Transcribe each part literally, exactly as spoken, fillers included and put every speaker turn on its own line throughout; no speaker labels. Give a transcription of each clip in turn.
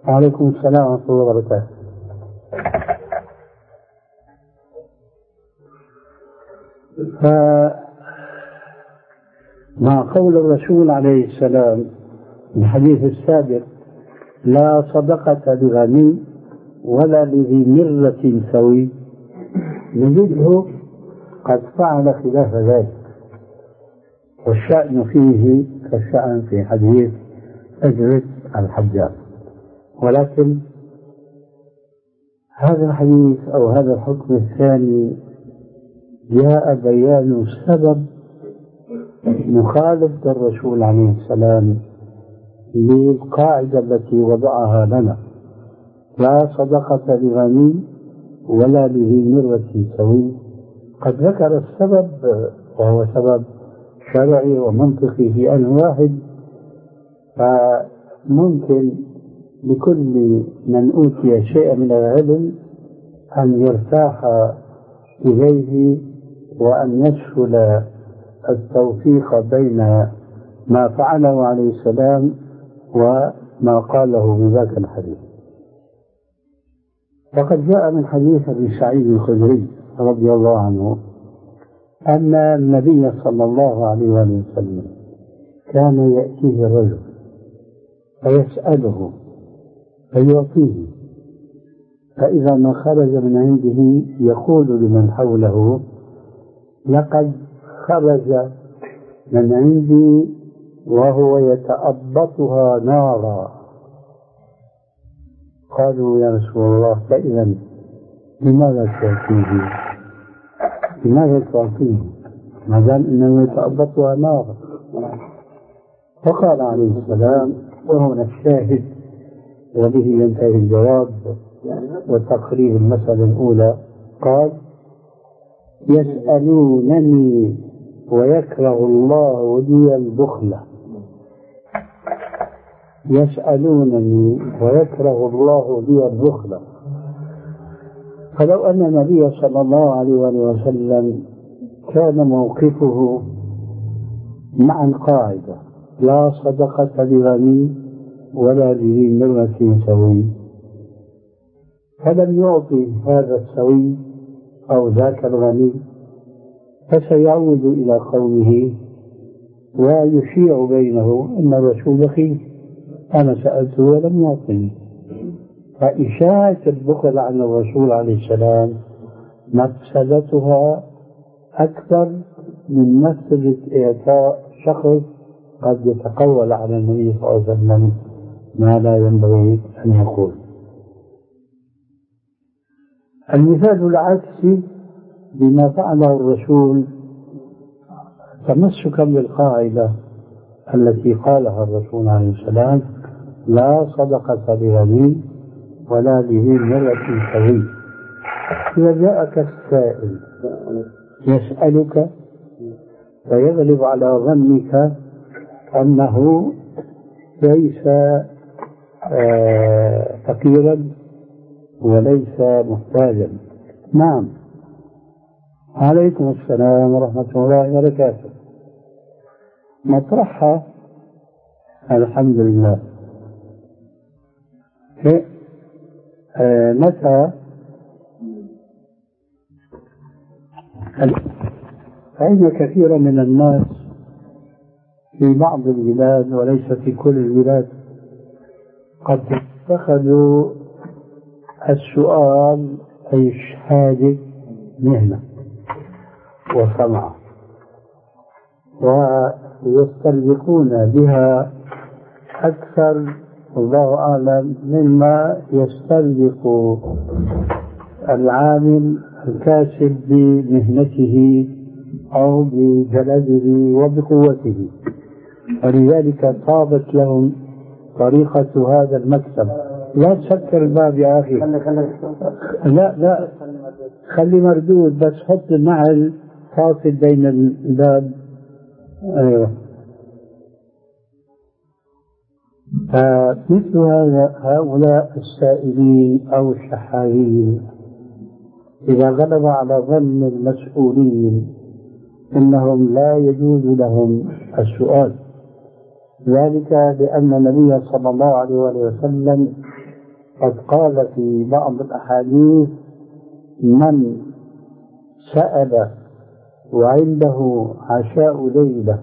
وعليكم السلام ورحمة الله وبركاته. فمع قول الرسول عليه السلام في الحديث السابق: لا صدقة لغني ولا لذي مرة سوي، نجده قد فعل خلاف ذلك، والشأن فيه كالشأن في حديث أجرة الحجاج. ولكن هذا الحديث أو هذا الحكم الثاني جاء بيان سبب مخالفة الرسول عليه السلام للقاعدة التي وضعها لنا: لا صدقة لغني ولا لذي مرة سوي. قد ذكر السبب وهو سبب شرعي ومنطقي في آن واحد، فممكن لكل من أوتي شيئا من العلم أن يرتاح إليه وأن يسهل التوفيق بين ما فعله عليه السلام وما قاله في ذاك الحديث. وقد جاء من حديث أبي سعيد الخدري رضي الله عنه أن النبي صلى الله عليه وسلم كان يأتيه الرجل فيسأله فيعطيه، فإذا ما خرج من عنده يقول لمن حوله: لقد خرج من عندي وهو يتأبطها نارا. قالوا: يا رسول الله، فإذا لماذا تعطيه؟ لماذا تعطيه ما دام انه يتأبطها نارا؟ فقال عليه السلام، وهنا الشاهد وبه ينتهي الجواب وتقريب المسألة الأولى، قال: يسألونني ويكره الله لي البخل. يسألونني ويكره الله لي البخل. فلو أن النبي صلى الله عليه وسلم كان موقفه مع القاعدة: لا صدقة لغني ولا لذي مرة سوي، فلم يعطي هذا السوي أو ذاك الغني، فسيعود إلى قومه ويشيع بينه أن الرسول خير، أنا سألته ولم يعطني. فإشاعة البخل عن الرسول عليه السلام مفسدتها أكثر من مفسدة إعطاء شخص قد يتقول على النبي صلى الله عليه وسلم ما لا ينبغي أن يقول. المثال العكسي بما فعله الرسول تمسكا بالقاعدة التي قالها الرسول عليه السلام: لا صدقة لغني ولا لذي مرة سوي. إذا جاءك السائل يسألك فيغلب على ظنك أنه ليس آه فقيرا وليس محتاجا. نعم. عليكم السلام ورحمة الله وبركاته. مطرحها الحمد لله. آه متى فإن كثيرا من الناس في بعض البلاد وليس في كل البلاد قد اتخذوا السؤال أي حاجة مهنة وصنعة، ويسترزقون بها أكثر الله أعلم مما يسترزق العامل الكاسب بمهنته أو بجلده وبقوته، ولذلك طابت لهم طريقة هذا المكسب. لا تسكر الباب يا أخي، لا لا خلي مردود، بس حط النعل فاصل بين الباب. أيوه. فمثل هذا هؤلاء السائلين أو الشحاذين إذا غلب على ظن المسؤولين إنهم لا يجوز لهم السؤال، ذلك لأن النبي صلى الله عليه وسلم قد قال في بعض الأحاديث: من سأل وعنده عشاء ليلة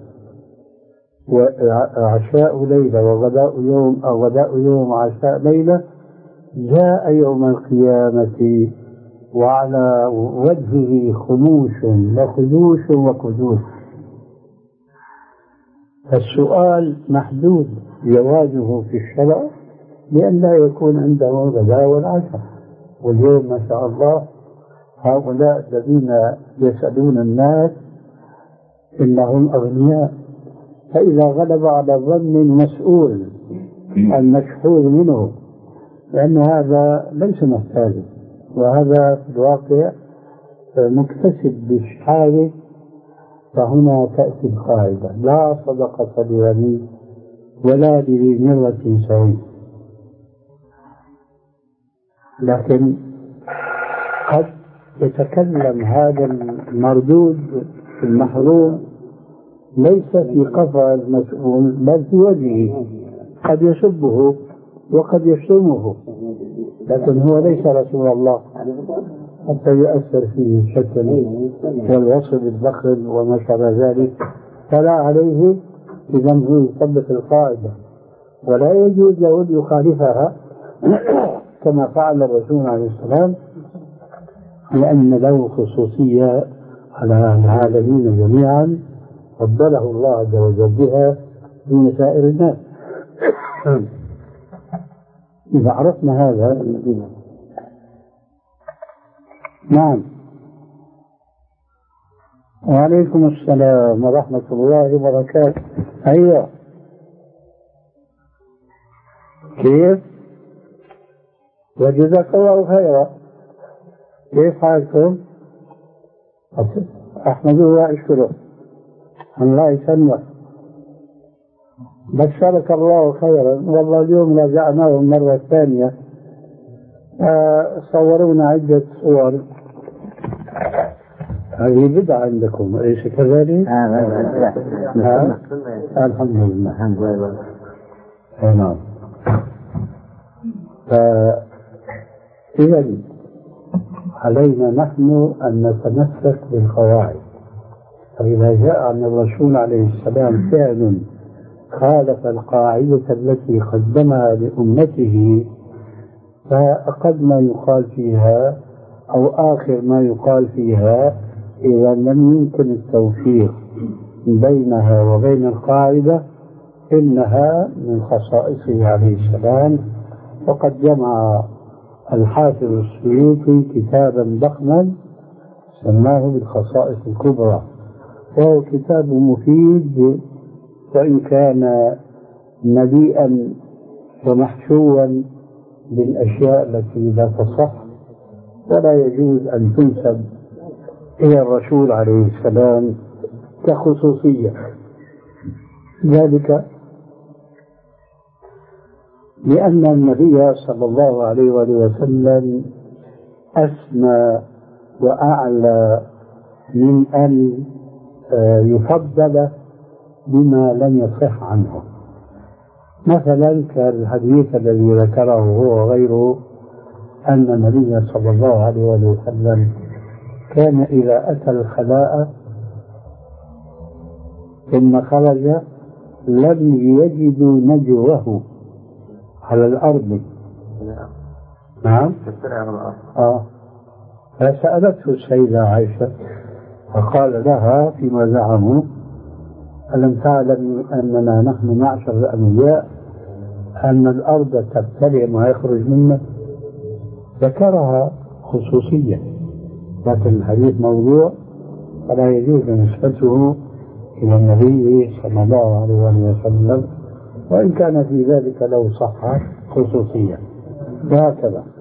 وعشاء ليلة وغداء يوم أو غداء يوم عشاء ليلة جاء يوم القيامة وعلى وجهه خموش وخدوش وكدوس. السؤال محدود جوازه في الشرع لأن لا يكون عنده غداء والعشاء. واليوم ما شاء الله هؤلاء الذين يسألون الناس إنهم أغنياء، فإذا غلب على ظن المسؤول المشحور منه لأن هذا ليس محتاجا، وهذا في الواقع مكتسب بشحاله، فهنا تأتي القاعدة: لا صدقة لغني ولا لذي مرة سوي. لكن قد يتكلم هذا المردود المحروم ليس في قفا المسؤول بل في وجهه، قد يسبه وقد يشتمه، لكن هو ليس رسول الله حتى يؤثر فيه الشتم والوصف بالبخل وما شابه ذلك، فلا عليه إذا هو يطبق القاعدة ولا يجوز له أن يخالفها كما فعل الرسول عليه السلام، لأن له خصوصية على العالمين جميعا فضله الله عز وجل بها دون سائر الناس. إذا عرفنا هذا. نعم. وعليكم السلام ورحمة الله وبركاته. أيوة. كيف؟ وجزاك الله خيرا. كيف حالكم؟ أحمد الله أشكره. الله يسلمك. بشرك الله خيرا. والله اليوم رجعناه المرة الثانية، آه صورونا عدة صور. هذه بدعة عندكم أليس كذلك؟
آه
لا لا الحمد لله.
الحمد لله.
نعم. فإذا علينا نحن أن نتمسك بالقواعد، فإذا جاء عن الرسول عليه السلام فعل خالف القاعدة التي قدمها لأمته فأقل ما يقال فيها أو آخر ما يقال فيها إذا لم يمكن التوفيق بينها وبين القاعدة إنها من خصائصه عليه السلام. وقد جمع الحافظ السيوطي كتابا ضخما سماه بالخصائص الكبرى، وهو كتاب مفيد وإن كان مليئا ومحشوا بالأشياء التي لا تصح ولا يجوز أن تنسب إلى الرسول عليه السلام كخصوصية. ذلك لأن النبي صلى الله عليه وآله وسلم أسمى وأعلى من أن يفضل بما لم يصح عنه. مثلا كالحديث الذي ذكره هو وغيره أن النبي صلى الله عليه وآله وسلم كان إذا أتى الخلاء ثم خرج لم يجدوا نجوه على الأرض. نعم. آه. فسألته السيدة عائشة فقال لها فيما زعموا: ألم تعلم أننا نحن معشر الأنبياء أن الأرض تبتلع ما يخرج منها؟ ذكرها خصوصية، لكن الحديث موضوع فلا يجوز نسبته إلى النبي صلى الله عليه وسلم، وإن كان في ذلك لو صح خصوصية. وهكذا.